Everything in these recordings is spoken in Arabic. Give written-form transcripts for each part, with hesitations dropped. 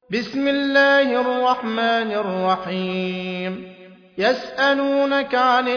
بسم الله الرحمن الرحيم يسألونك عن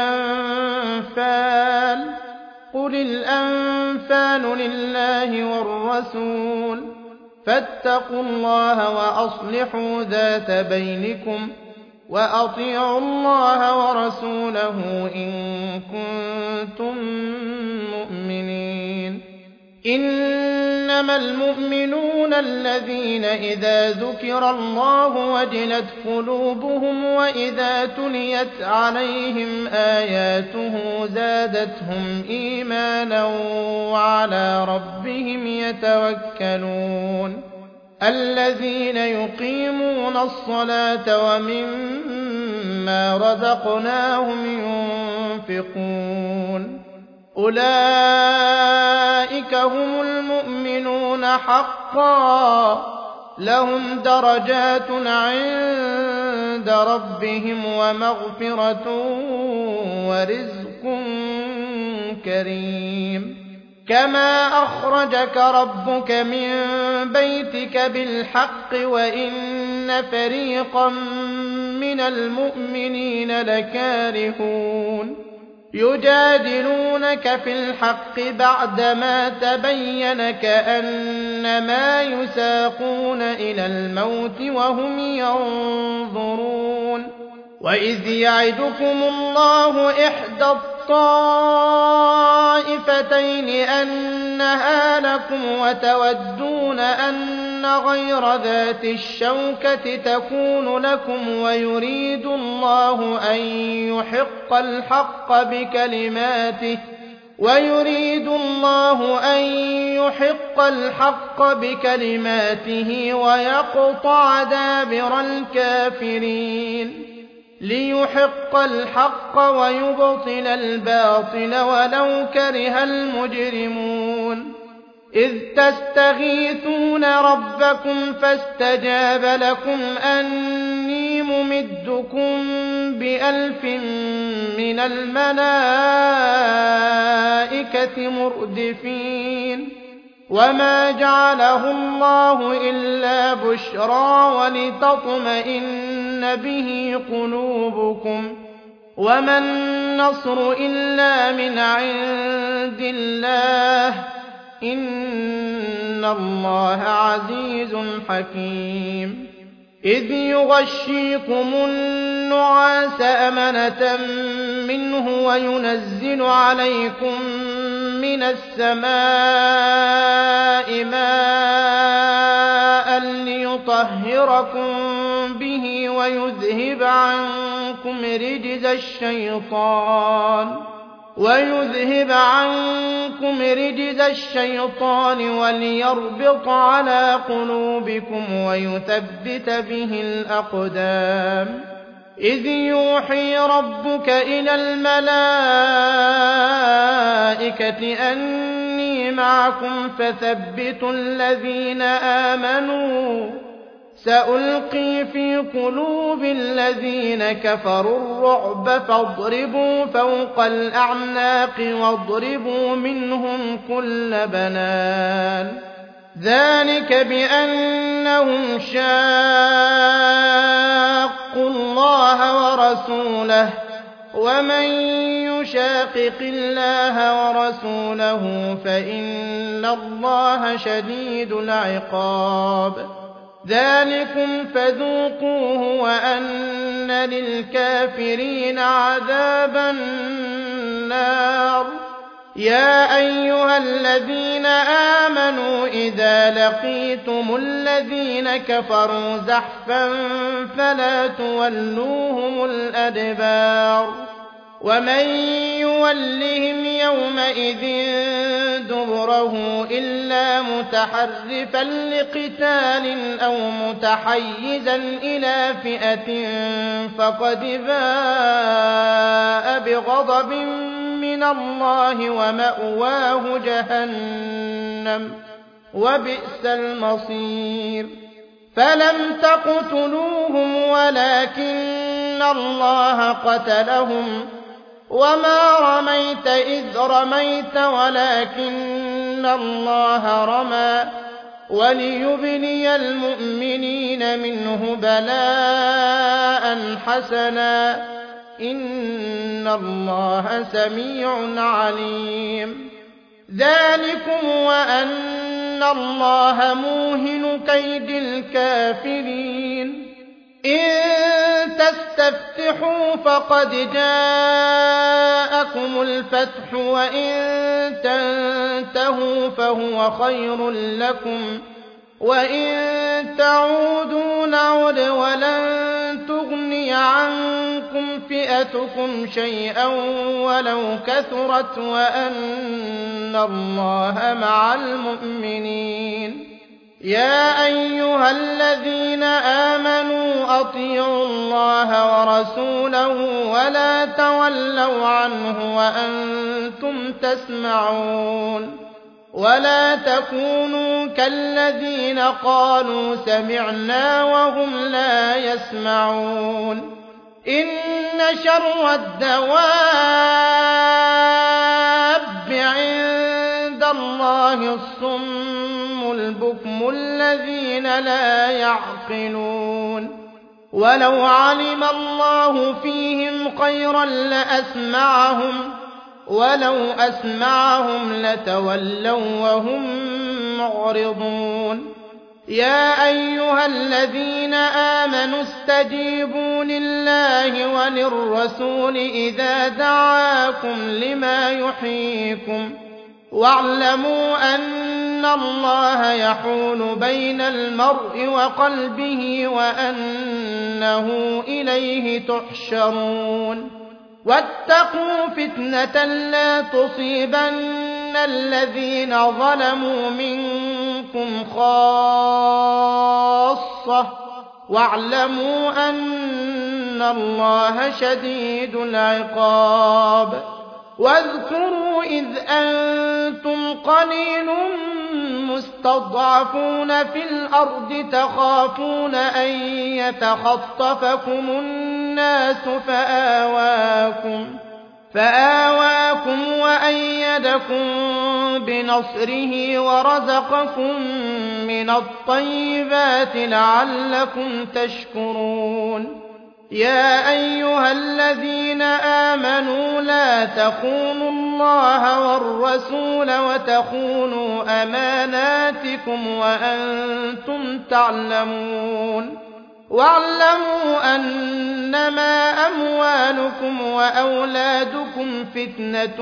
الأنفال قل الأنفال لله والرسول فاتقوا الله وأصلحوا ذات بينكم وأطيعوا الله ورسوله إن كنتم مؤمنين إنما المؤمنون الذين إذا ذكر الله وجلت قلوبهم وإذا تليت عليهم آياته زادتهم إيمانا وعلى ربهم يتوكلون الذين يقيمون الصلاة ومما رزقناهم ينفقون أولئك هم المؤمنون حقا لهم درجات عند ربهم ومغفرة ورزق كريم كما أخرجك ربك من بيتك بالحق وإن فريقا من المؤمنين لكارهون يجادلونك في الحق بعدما تبين كأنما يساقون إلى الموت وهم ينظرون وإذ يعدكم الله إحدى الطائفتين أنها لكم وتودون أن غير ذات الشوكة تكون لكم ويريد الله أن يحق الحق بكلماته ويقطع دابر الكافرين ليحق الحق ويبطل الباطل ولو كره المجرمون إذ تستغيثون ربكم فاستجاب لكم أني ممدكم ب1000 من الملائكة مردفين وما جعله الله إلا بشرى ولتطمئن به قلوبكم وما النصر إلا من عند الله إن الله عزيز حكيم إذ يغشيكم النعاس أمنة منه وينزل عليكم من السماء ماء ليطهركم به ويذهب عنكم رجز الشيطان وليربط على قلوبكم ويثبت به الأقدام إذ يوحي ربك إلى الملائكة أني معكم فثبتوا الذين آمنوا سألقي في قلوب الذين كفروا الرعب فاضربوا فوق الأعناق واضربوا منهم كل بنان ذلك بأنهم شاقوا الله ورسوله ومن يشاقق الله ورسوله فإن الله شديد العقاب ذلكم فذوقوه وأن للكافرين عذاب النار يا أيها الذين آمنوا إذا لقيتم الذين كفروا زحفا فلا تولوهم الأدبار ومن يولهم يومئذ دبره إلا متحرفا لقتال أو متحيزا إلى فئة فقد باء بغضب من الله ومأواه جهنم وبئس المصير فلم تقتلوهم ولكن الله قتلهم وما رميت إذ رميت ولكن الله رمى وليبلي المؤمنين منه بلاء حسنا إن الله سميع عليم. ذلكم وأن الله موهن كيد الكافرين. إن تستفتحوا فقد جاءكم الفتح وإن تنتهوا فهو خير لكم وإن تعودوا نعد ولن تغني عنكم فئتكم شيئا ولو كثرت وأن الله مع المؤمنين. يا أيها الذين آمنوا أطيعوا الله ورسوله ولا تولوا عنه وأنتم تسمعون. ولا تكونوا كالذين قالوا سمعنا وهم لا يسمعون. إن شر الدواب عند الله الصم البكم الذين لا يعقلون. ولو علم الله فيهم خيرا لأسمعهم ولو أسمعهم لتولوا وهم معرضون. يا أيها الذين آمنوا استجيبوا لله وللرسول إذا دعاكم لما يحييكم واعلموا أن الله يحول بين المرء وقلبه وأنه إليه تحشرون. واتقوا فتنة لا تصيبن الذين ظلموا منكم خاصة واعلموا أن الله شديد العقاب. واذكروا إذ أنتم قليل مستضعفون في الأرض تخافون أن يتخطفكم الناس فآواكم وأيدكم بنصره ورزقكم من الطيبات لعلكم تشكرون. يا أيها الذين آمنوا لا تخونوا الله والرسول وتخونوا أماناتكم وأنتم تعلمون. واعلموا أنما أموالكم وأولادكم فتنة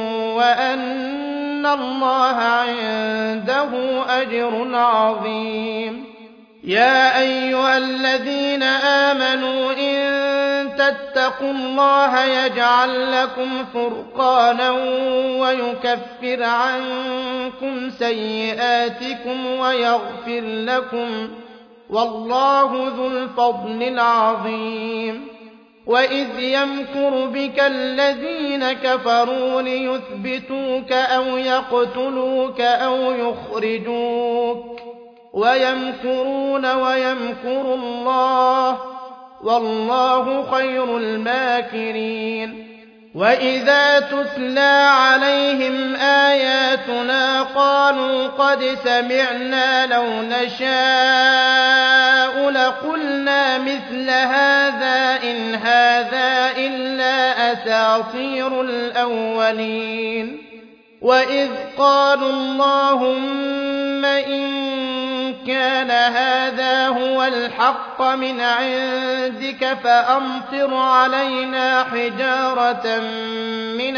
وأن الله عنده أجر عظيم. يا أيها الذين آمنوا إن تتقوا الله يجعل لكم فرقانا ويكفر عنكم سيئاتكم ويغفر لكم والله ذو الفضل العظيم. وإذ يمكر بك الذين كفروا ليثبتوك أو يقتلوك أو يخرجوك ويمكرون ويمكر الله والله خير الماكرين. وإذا تتلى عليهم آياتنا قالوا قد سمعنا لو نشاء لقلنا مثل هذا إن هذا إلا أساطير الأولين. وإذ قالوا اللهم إن كان هذا هو الحق من عندك فأمطر علينا حجارة من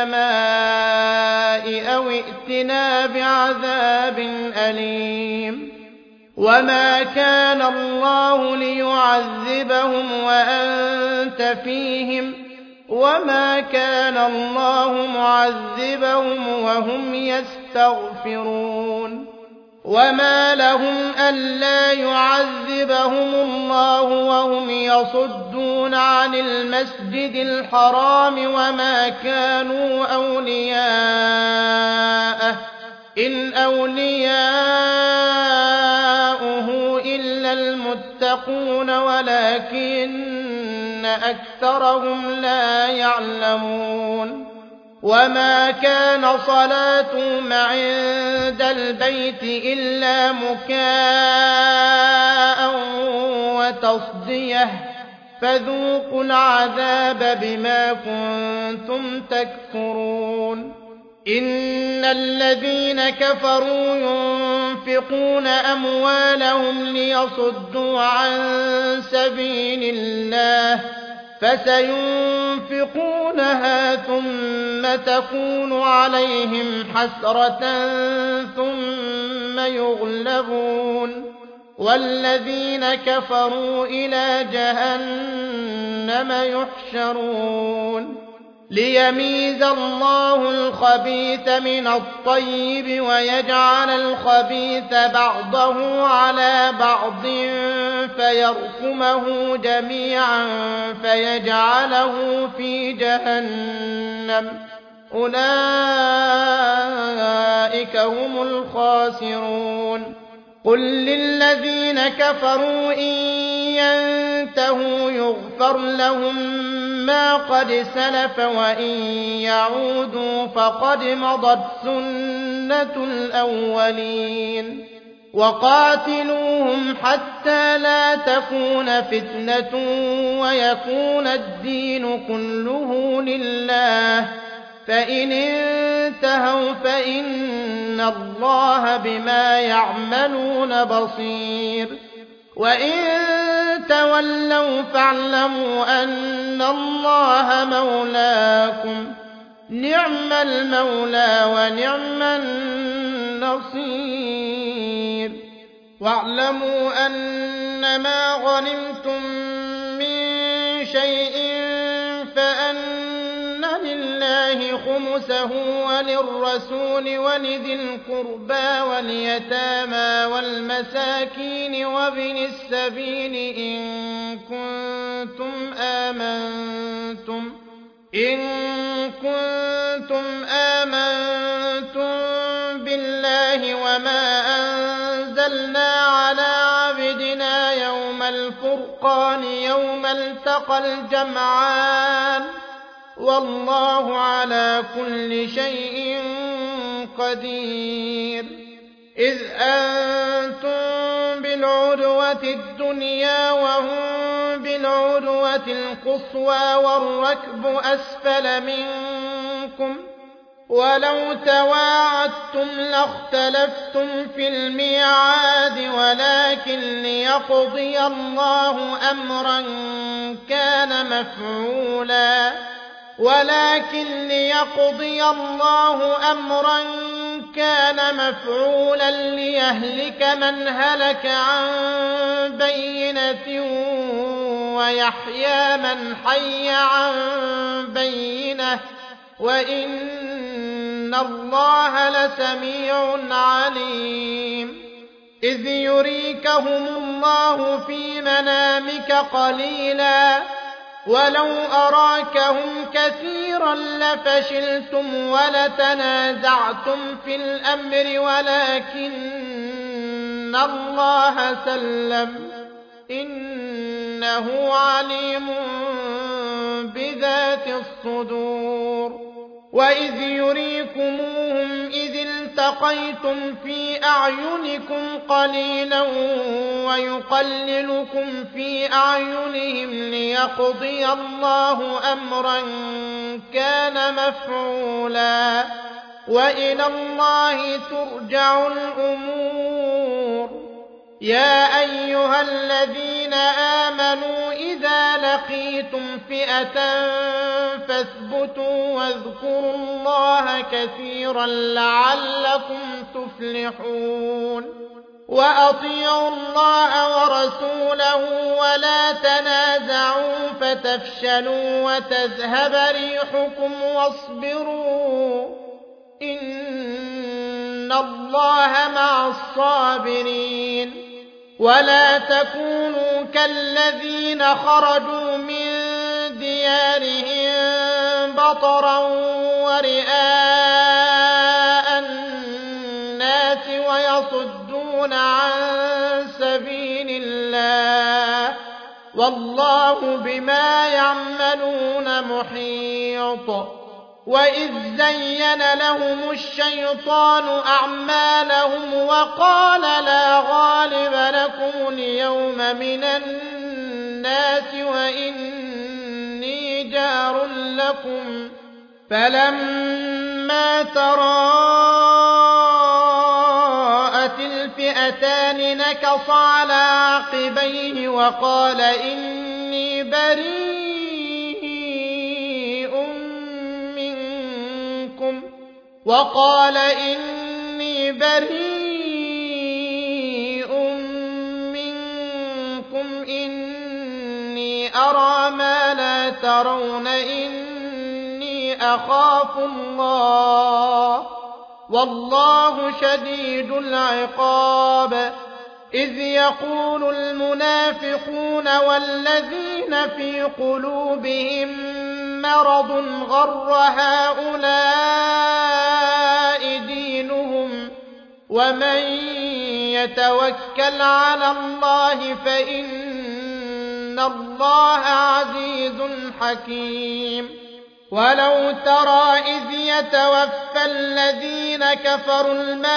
السماء أو ائتنا بعذاب أليم. وما كان الله ليعذبهم وأنت فيهم وما كان الله معذبهم وهم يستغفرون. وما لهم ألا يعذبهم الله وهم يصدون عن المسجد الحرام وما كانوا أولياءه إن أولياؤه إلا المتقون ولكن أكثرهم لا يعلمون. وما كان صلاتهم عند البيت إلا مكاء وتصدية فذوقوا العذاب بما كنتم تكفرون إن الذين كفروا ينفقون أموالهم ليصدوا عن سبيل الله فسينفقونها ثم تكون عليهم حسرة ثم يغلبون والذين كفروا إلى جهنم يحشرون ليميز الله الخبيث من الطيب ويجعل الخبيث بعضه على بعض فيركمه جميعا فيجعله في جهنم أولئك هم الخاسرون قل للذين كفروا إن ينتهوا يغفر لهم ما قد سلف وإن يعودوا فقد مضت سنة الأولين وقاتلوهم حتى لا تكون فتنة ويكون الدين كله لله فإن انتهوا فإن الله بما يعملون بصير وإن تولوا فاعلموا أن الله مولاكم نعم المولى ونعم النصير واعلموا أنما غنمتم من شيء فأن لله خمسه وللرسول ولذي القربى واليتامى والمساكين وابن السبيل إن كنتم آمنتم بالله وما أنزلنا على عبدنا يوم الفرقان يوم التقى الجمعان والله على كل شيء قدير إذ أنتم بالعدوة الدنيا وهم بالعدوة القصوى والركب أسفل منكم ولو تواعدتم لاختلفتم في الميعاد ولكن ليقضي الله أمرا كان مفعولا ليهلك من هلك عن بينة ويحيى من حي عن بينة وإن الله لسميع عليم إذ يريكهم الله في منامك قليلا ولو أراكهم كثيرا لفشلتم ولتنازعتم في الأمر ولكن الله سلم إنه عليم بذات الصدور وإذ يريكموهم إذ التقيتم في أعينكم قليلا ويقللكم في أعينهم ليقضي الله أمرا كان مفعولا وإلى الله ترجع الأمور يا أيها الذين آمنوا إذا لقيتم فئة فاثبتوا واذكروا الله كثيرا لعلكم تفلحون وأطيعوا الله ورسوله ولا تنازعوا فتفشلوا وتذهب ريحكم واصبروا إن الله مع الصابرين ولا تكونوا كالذين خرجوا من ديارهم بطرا ورئاء الناس ويصدون عن سبيل الله والله بما يعملون محيط وإذ زين لهم الشيطان أعمالهم وقال لا غالب لكم اليوم من الناس وإني جار لكم فلما تراءت الفئتان نكص على عقبيه وقال إني بريء منكم إني أرى ما لا ترون إني أخاف الله والله شديد العقاب إذ يقول المنافقون والذين في قلوبهم مرض غر هؤلاء دينهم ومن يتوكل على الله فإن الله عزيز حكيم ولو ترى إذ يتوفى الذين كفروا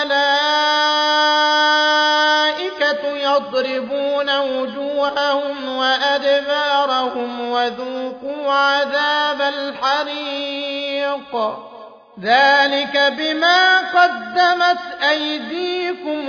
الملائكة يضربون وجوههم وأدبارهم وذوقوا عذاب الحريق ذلك بما قدمت أيديكم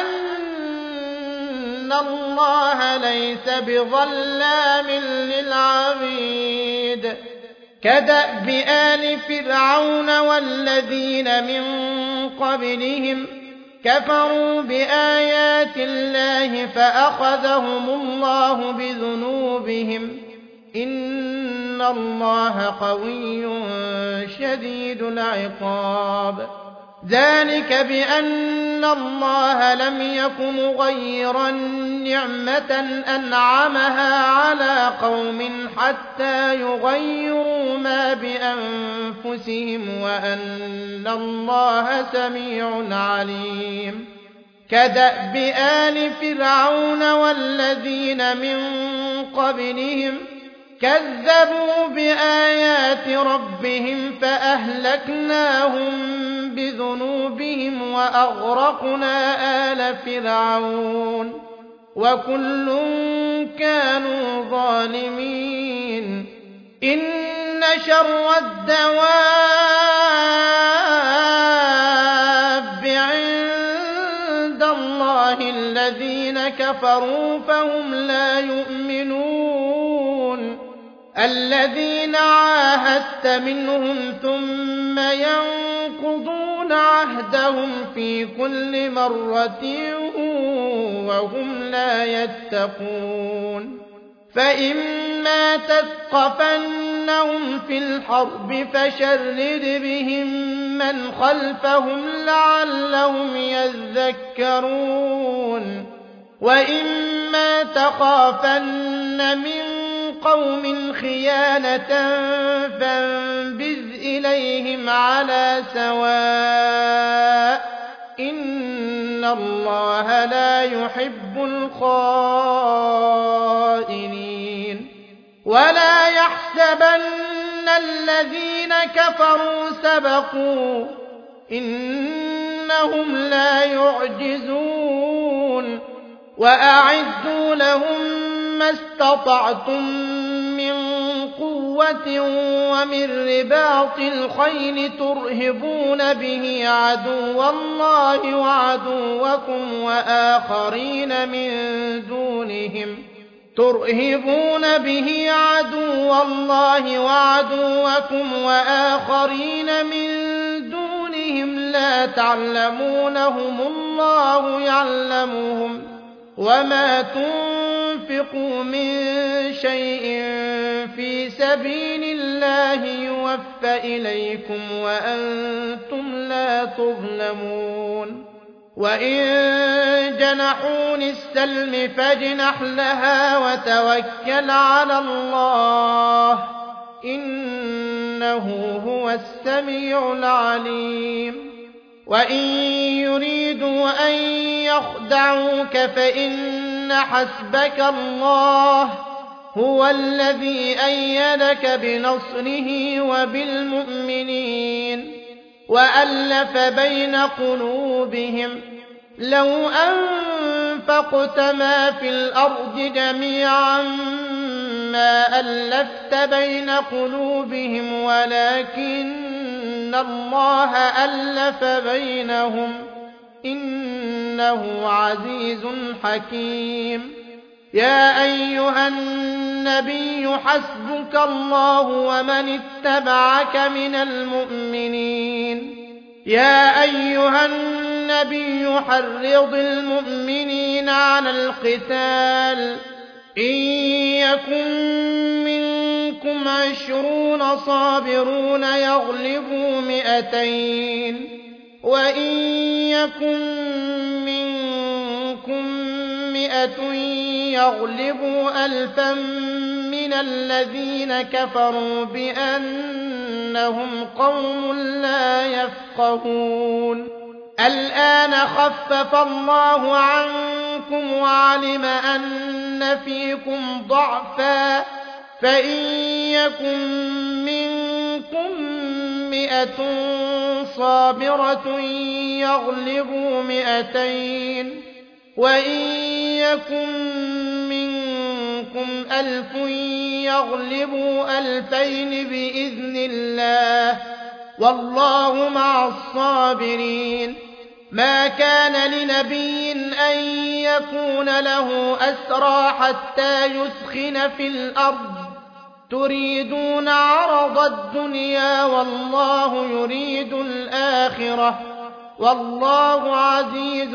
وأن الله ليس بظلام للعبيد كدأب آل فرعون والذين من قبلهم كفروا بآيات الله فأخذهم الله بذنوبهم إن الله قوي شديد العقاب ذلك بأن الله لم يك مغيرا نعمة أنعمها على قوم حتى يغيروا ما بأنفسهم وأن الله سميع عليم كدأب آل فرعون والذين من قبلهم كذبوا بآيات ربهم فأهلكناهم بذنوبهم وأغرقنا آل فرعون وكل كانوا ظالمين إن شر الدواب عند الله الذين كفروا فهم لا يؤمنون الذين عاهدت منهم ثم ينقضون عهدهم في كل مرة وهم لا يتقون فإما تثقفنهم في الحرب فشرد بهم من خلفهم لعلهم يذكرون وإما تخافن من قوم خيانة فانبذ إليهم على سواء إن الله لا يحب الخائنين ولا يحسبن الذين كفروا سبقوا إنهم لا يعجزون وأعدوا لهم ما استطعتم من قوة ومن رباط الخيل ترهبون به عدو الله وعدوكم وآخرين من دونهم لا تعلمونهم الله يعلمهم وما تنفقوا من شيء في سبيل الله يوفى إليكم وأنتم لا تظلمون وإن جنحوا للسلم فاجنح لها وتوكل على الله إنه هو السميع العليم وإن يريدوا أن يخدعوك فإن حسبك الله هو الذي أيدك بنصره وبالمؤمنين وألف بين قلوبهم لو أنفقت ما في الأرض جميعا ما ألفت بين قلوبهم ولكن الله ألف بينهم إنه عزيز حكيم. يا أيها النبي حسبك الله ومن اتبعك من المؤمنين. يا أيها النبي حرض المؤمنين على القتال إن يكن منكم 20 صابرون يغلبوا 200 وإن يكن منكم 100 يغلبوا 1000 من الذين كفروا بأنهم قوم لا يفقهون. الآن خفف الله عنكم وعلم أن فيكم ضعفا فإن يكن منكم 100 صابرة يغلبوا 200 وإن يكن منكم 1000 يغلبوا 2000 بإذن الله والله مع الصابرين. ما كان لنبي أن يكون له أسرى حتى يثخن في الأرض تريدون عرض الدنيا والله يريد الآخرة والله عزيز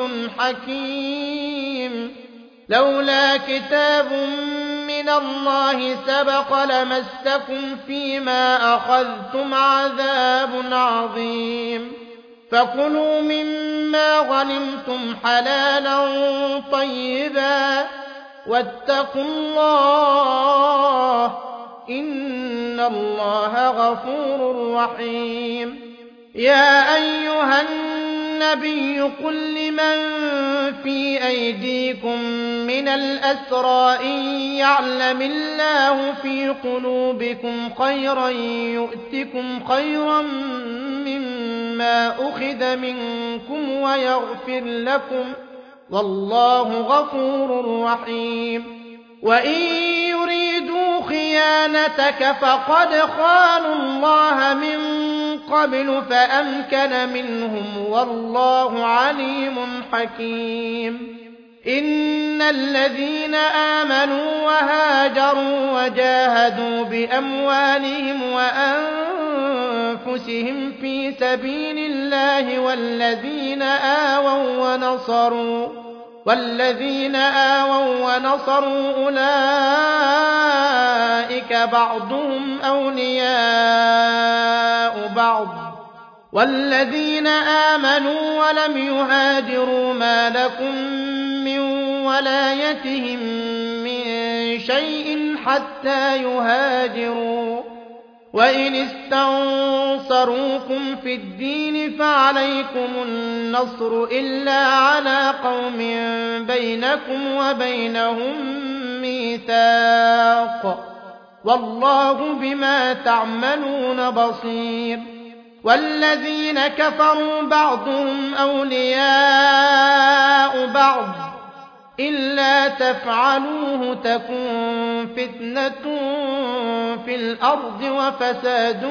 حكيم. لولا كتاب من الله سبق لمسكم فيما أخذتم عذاب عظيم. فكلوا مما غنمتم حلالا طيبا واتقوا الله إن الله غفور رحيم. يا أيها النبي قل لمن في أيديكم من الأسرى إن يعلم الله في قلوبكم خيرا يؤتكم خيرا مما أخذ منكم ويغفر لكم والله غفور رحيم. وإن يريدوا خيانتك فقد خانوا الله من قبل فأمكن منهم والله عليم حكيم. إن الذين آمنوا وهاجروا وجاهدوا بأموالهم وأنفسهم في سبيل الله والذين آووا ونصروا أولئك بعضهم أولياء بعض والذين آمنوا ولم يهاجروا ما لكم من ولايتهم من شيء حتى يهاجروا وإن استنصروكم في الدين فعليكم النصر إلا على قوم بينكم وبينهم ميثاق والله بما تعملون بصير. والذين كفروا بعضهم أولياء بعض إلا تفعلوه تكن فتنة في الأرض وفساد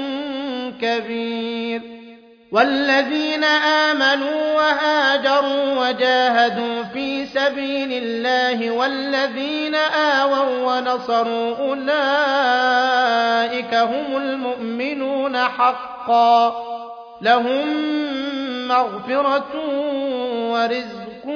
كبير. والذين آمنوا وهاجروا وجاهدوا في سبيل الله والذين آووا ونصروا أولئك هم المؤمنون حقا لهم مغفرة ورزق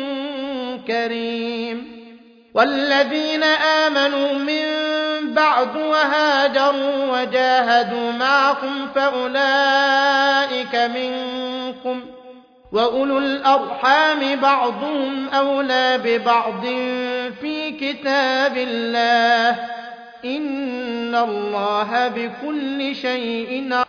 كريم. والذين آمنوا من بعد وهاجروا وجاهدوا معكم فأولئك منكم وأولو الأرحام بعضهم أولى ببعض في كتاب الله إن الله بكل شيء